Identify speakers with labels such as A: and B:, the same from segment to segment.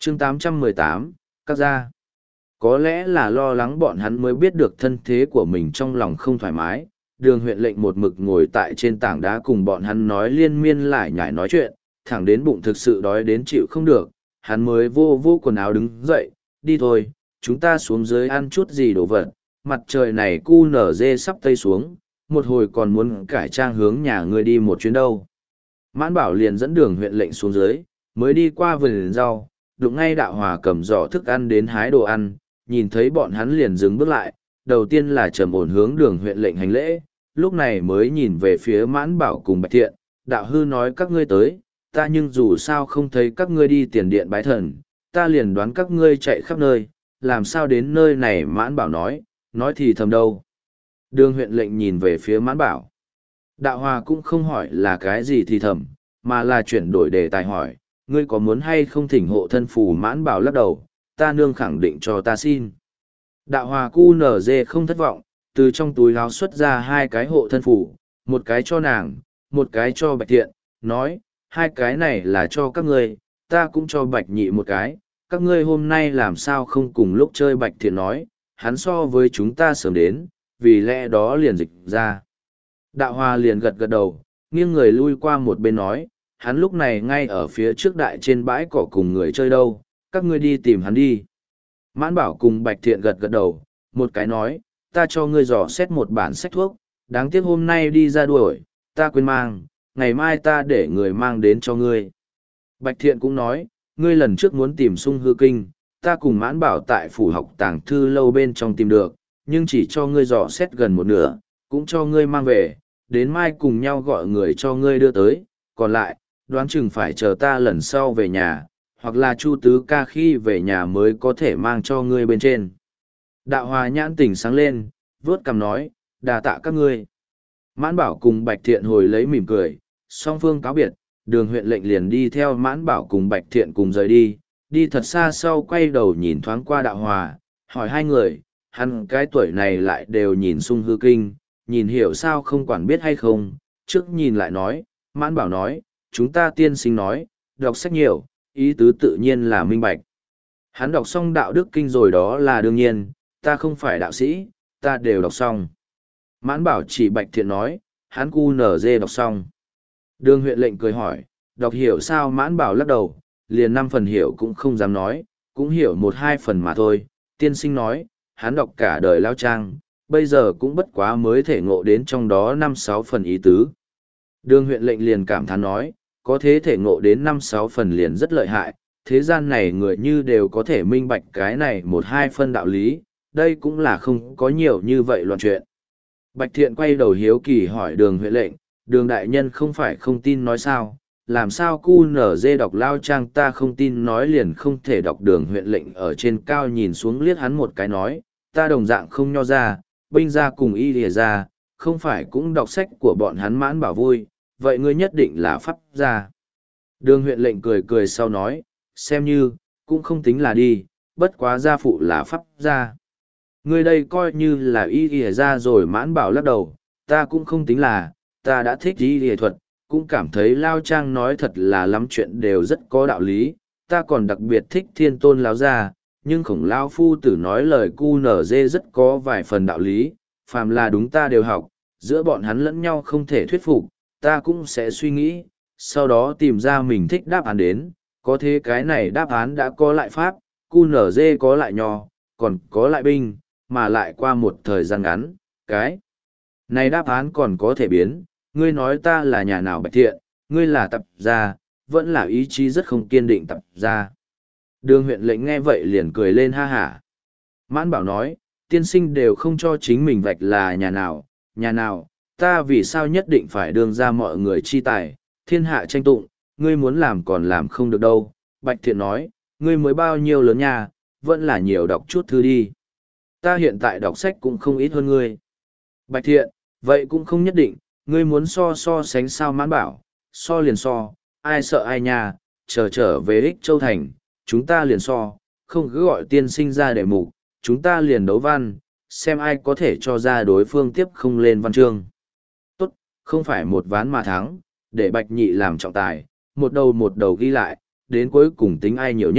A: chương 818, các gia. Có lẽ là lo lắng bọn hắn mới biết được thân thế của mình trong lòng không thoải mái, đường huyện lệnh một mực ngồi tại trên tảng đá cùng bọn hắn nói liên miên lại nhải nói chuyện, thẳng đến bụng thực sự đói đến chịu không được, hắn mới vô vô quần áo đứng dậy, đi thôi, chúng ta xuống dưới ăn chút gì đồ vật, mặt trời này cu nở dê sắp tây xuống, một hồi còn muốn cải trang hướng nhà ngươi đi một chuyến đâu. Mãn Bảo liền dẫn đường huyện lệnh xuống dưới, mới đi qua vườn rau, đụng ngay Đạo Hòa cầm giỏ thức ăn đến hái đồ ăn, nhìn thấy bọn hắn liền dừng bước lại, đầu tiên là trầm ổn hướng đường huyện lệnh hành lễ, lúc này mới nhìn về phía Mãn Bảo cùng Bạch Thiện, đạo hư nói các ngươi tới, ta nhưng dù sao không thấy các ngươi đi tiền điện bái thần, ta liền đoán các ngươi chạy khắp nơi, làm sao đến nơi này. Mãn Bảo nói thì thầm đâu. Đường huyện lệnh nhìn về phía Mãn Bảo. Đạo Hòa cũng không hỏi là cái gì thì thầm, mà là chuyển đổi đề tài hỏi, ngươi có muốn hay không thỉnh hộ thân phù. Mãn Bảo lắc đầu, ta nương khẳng định cho ta xin. Đạo Hòa cu nở dê không thất vọng, từ trong túi áo xuất ra hai cái hộ thân phù, một cái cho nàng, một cái cho Bạch Thiện, nói, hai cái này là cho các ngươi, ta cũng cho Bạch Nhị một cái, các ngươi hôm nay làm sao không cùng lúc chơi. Bạch Thiện nói, hắn so với chúng ta sớm đến, vì lẽ đó liền dịch ra. Đạo Hòa liền gật gật đầu, nghiêng người lui qua một bên nói, hắn lúc này ngay ở phía trước đại trên bãi cỏ cùng người chơi đâu, các ngươi đi tìm hắn đi. Mãn Bảo cùng Bạch Thiện gật gật đầu, một cái nói, ta cho ngươi dò xét một bản sách thuốc, đáng tiếc hôm nay đi ra đuổi, ta quên mang, ngày mai ta để người mang đến cho ngươi. Bạch Thiện cũng nói, ngươi lần trước muốn tìm sung hư kinh, ta cùng Mãn Bảo tại phủ học tàng thư lâu bên trong tìm được, nhưng chỉ cho ngươi dò xét gần một nửa, cũng cho ngươi mang về, đến mai cùng nhau gọi người cho ngươi đưa tới, còn lại, đoán chừng phải chờ ta lần sau về nhà, hoặc là Chu Tứ Ca khi về nhà mới có thể mang cho ngươi bên trên. Đạo Hòa nhãn tỉnh sáng lên, vớt cằm nói, đà tạ các ngươi. Mãn Bảo cùng Bạch Thiện hồi lấy mỉm cười, song phương cáo biệt, đường huyện lệnh liền đi theo Mãn Bảo cùng Bạch Thiện cùng rời đi, đi thật xa sau quay đầu nhìn thoáng qua Đạo Hòa, hỏi hai người, hắn cái tuổi này lại đều nhìn sung hư kinh, nhìn hiểu sao không quản biết hay không, trước nhìn lại nói, Mãn Bảo nói, chúng ta tiên sinh nói, đọc sách nhiều, ý tứ tự nhiên là minh bạch. Hắn đọc xong đạo đức kinh rồi đó là đương nhiên, ta không phải đạo sĩ, ta đều đọc xong. Mãn Bảo chỉ Bạch Thiện nói, hắn cu nở dê đọc xong. Đường huyện lệnh cười hỏi, đọc hiểu sao? Mãn Bảo lắc đầu, liền 5 phần hiểu cũng không dám nói, cũng hiểu 1-2 phần mà thôi. Tiên sinh nói, hắn đọc cả đời lao trang, bây giờ cũng bất quá mới thể ngộ đến trong đó 5-6 phần ý tứ. Đường huyện lệnh liền cảm thán nói, có thế thể ngộ đến 5-6 phần liền rất lợi hại, thế gian này người như đều có thể minh bạch cái này 1-2 phân đạo lý, đây cũng là không có nhiều như vậy loạn chuyện. Bạch Thiện quay đầu hiếu kỳ hỏi đường huyện lệnh, đường đại nhân không phải không tin nói sao, làm sao cu nở dê đọc lao trang ta không tin nói liền không thể đọc. Đường huyện lệnh ở trên cao nhìn xuống liếc hắn một cái nói, ta đồng dạng không nho ra, binh ra cùng y lìa ra, không phải cũng đọc sách của bọn hắn. Mãn Bảo vui, vậy ngươi nhất định là pháp gia. Đường huyện lệnh cười cười sau nói, xem như, cũng không tính là đi, bất quá gia phụ là pháp gia. Ngươi đây coi như là y lìa ra rồi. Mãn Bảo lắc đầu, ta cũng không tính là, ta đã thích y lìa thuật, cũng cảm thấy lao trang nói thật là lắm chuyện đều rất có đạo lý, ta còn đặc biệt thích Thiên Tôn lão gia, nhưng Khổng lao phu tử nói lời cu nở dê rất có vài phần đạo lý, phàm là đúng ta đều học, giữa bọn hắn lẫn nhau không thể thuyết phục, ta cũng sẽ suy nghĩ, sau đó tìm ra mình thích đáp án đến, có thế cái này đáp án đã có lại pháp, cu nở dê có lại nho, còn có lại binh, mà lại qua một thời gian ngắn, cái này đáp án còn có thể biến. Ngươi nói ta là nhà nào? Bạch Thiện, ngươi là tập gia, vẫn là ý chí rất không kiên định tập gia. Đường huyện lệnh nghe vậy liền cười lên ha hả. Mãn Bảo nói, tiên sinh đều không cho chính mình vạch là nhà nào, ta vì sao nhất định phải đương ra mọi người chi tài, thiên hạ tranh tụng, ngươi muốn làm còn làm không được đâu. Bạch Thiện nói, ngươi mới bao nhiêu lớn nha, vẫn là nhiều đọc chút thư đi. Ta hiện tại đọc sách cũng không ít hơn ngươi. Bạch Thiện, vậy cũng không nhất định, ngươi muốn so sánh sao? Mãn Bảo, so liền so, ai sợ ai nha, trở về Ích Châu Thành, chúng ta liền so, không cứ gọi tiên sinh ra để mục, chúng ta liền đấu văn, xem ai có thể cho ra đối phương tiếp không lên văn chương. Tốt, không phải một ván mà thắng, để Bạch Nhị làm trọng tài, một đầu ghi lại, đến cuối cùng tính ai nhiều nhất,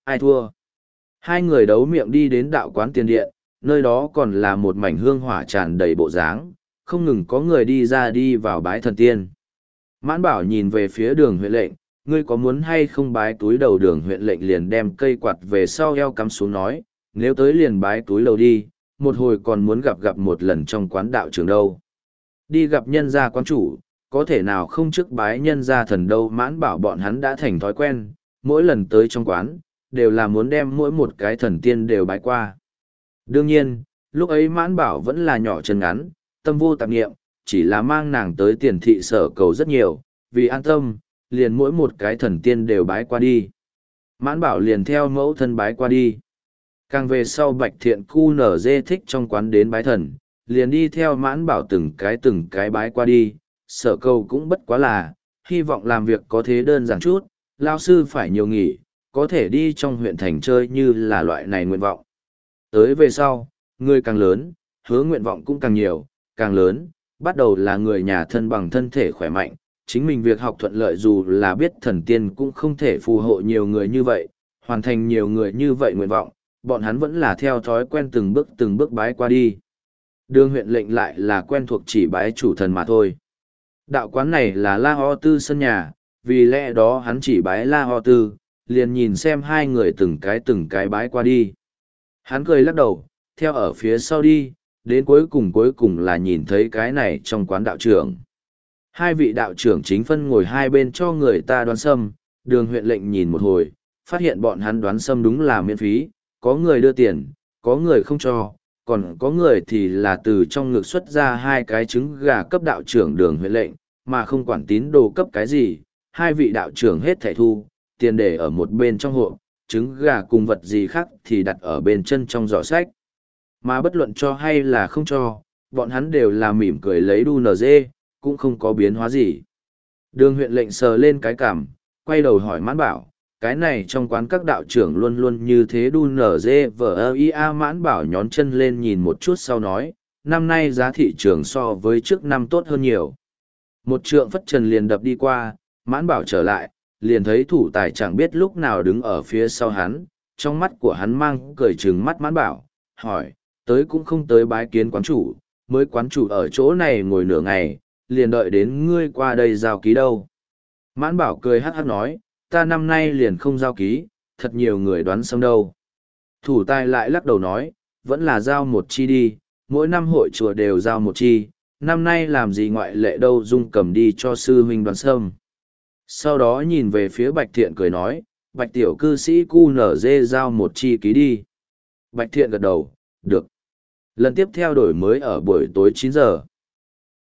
A: Ai thua? Hai người đấu miệng đi đến đạo quán tiền điện, nơi đó còn là một mảnh hương hỏa tràn đầy bộ dáng, không ngừng có người đi ra đi vào bái thần tiên. Mãn Bảo nhìn về phía Đường Huệ Lệnh, ngươi có muốn hay không bái túi đầu? Đường Huệ Lệnh liền đem cây quạt về sau eo cắm xuống nói, nếu tới liền bái túi đầu đi, một hồi còn muốn gặp một lần trong quán đạo trường đâu. Đi gặp nhân gia quán chủ, có thể nào không trước bái nhân gia thần đâu. Mãn Bảo bọn hắn đã thành thói quen, mỗi lần tới trong quán, đều là muốn đem mỗi một cái thần tiên đều bái qua. Đương nhiên, lúc ấy Mãn Bảo vẫn là nhỏ chân ngắn, tâm vô tạp nghiệm, chỉ là mang nàng tới Tiền thị sở cầu rất nhiều, vì an tâm, liền mỗi một cái thần tiên đều bái qua đi. Mãn Bảo liền theo mẫu thân bái qua đi. Càng về sau Bạch Thiện cu nở dê thích trong quán đến bái thần, liền đi theo Mãn Bảo từng cái bái qua đi. Sở cầu cũng bất quá là, hy vọng làm việc có thế đơn giản chút, lao sư phải nhiều nghỉ, có thể đi trong huyện thành chơi như là loại này nguyện vọng. Tới về sau, người càng lớn, hứa nguyện vọng cũng càng nhiều, càng lớn, bắt đầu là người nhà thân bằng thân thể khỏe mạnh, chính mình việc học thuận lợi dù là biết thần tiên cũng không thể phù hộ nhiều người như vậy, hoàn thành nhiều người như vậy nguyện vọng, bọn hắn vẫn là theo thói quen từng bước bái qua đi. Đường Huyện Lệnh lại là quen thuộc chỉ bái chủ thần mà thôi. Đạo quán này là La Ho Tư sân nhà, vì lẽ đó hắn chỉ bái La Ho Tư, liền nhìn xem hai người từng cái bái qua đi. Hắn cười lắc đầu, theo ở phía sau đi, đến cuối cùng là nhìn thấy cái này trong quán đạo trưởng. Hai vị đạo trưởng chính phân ngồi hai bên cho người ta đoán sâm, Đường Huyện Lệnh nhìn một hồi, phát hiện bọn hắn đoán sâm đúng là miễn phí, có người đưa tiền, có người không cho, còn có người thì là từ trong ngực xuất ra hai cái trứng gà cấp đạo trưởng Đường Huyện Lệnh, mà không quản tín đồ cấp cái gì, hai vị đạo trưởng hết thảy thu, tiền để ở một bên trong hộp, trứng gà cùng vật gì khác thì đặt ở bên chân trong giỏ sách. Mà bất luận cho hay là không cho, bọn hắn đều là mỉm cười lấy đu nở dê, cũng không có biến hóa gì. Đường Huyện Lệnh sờ lên cái cằm, quay đầu hỏi Mãn Bảo, cái này trong quán các đạo trưởng luôn luôn như thế đu nở dê vờ ia. Mãn Bảo nhón chân lên nhìn một chút sau nói, năm nay giá thị trường so với trước năm tốt hơn nhiều. Một trượng phất trần liền đập đi qua, Mãn Bảo trở lại, liền thấy thủ tài chẳng biết lúc nào đứng ở phía sau hắn, trong mắt của hắn mang cười trừng mắt Mãn Bảo, hỏi, tới cũng không tới bái kiến quán chủ, mới quán chủ ở chỗ này ngồi nửa ngày, liền đợi đến ngươi qua đây giao ký đâu. Mãn Bảo cười hắc hắc nói, ta năm nay liền không giao ký, thật nhiều người đoán xong đâu. Thủ tài lại lắc đầu nói, vẫn là giao một chi đi, mỗi năm hội chùa đều giao một chi, năm nay làm gì ngoại lệ đâu. Dung cầm đi cho sư huynh đoán sâm. Sau đó nhìn về phía Bạch Thiện cười nói, Bạch tiểu cư sĩ cu nở dê giao một chi ký đi. Bạch Thiện gật đầu, được. Lần tiếp theo đổi mới ở buổi tối 9 giờ.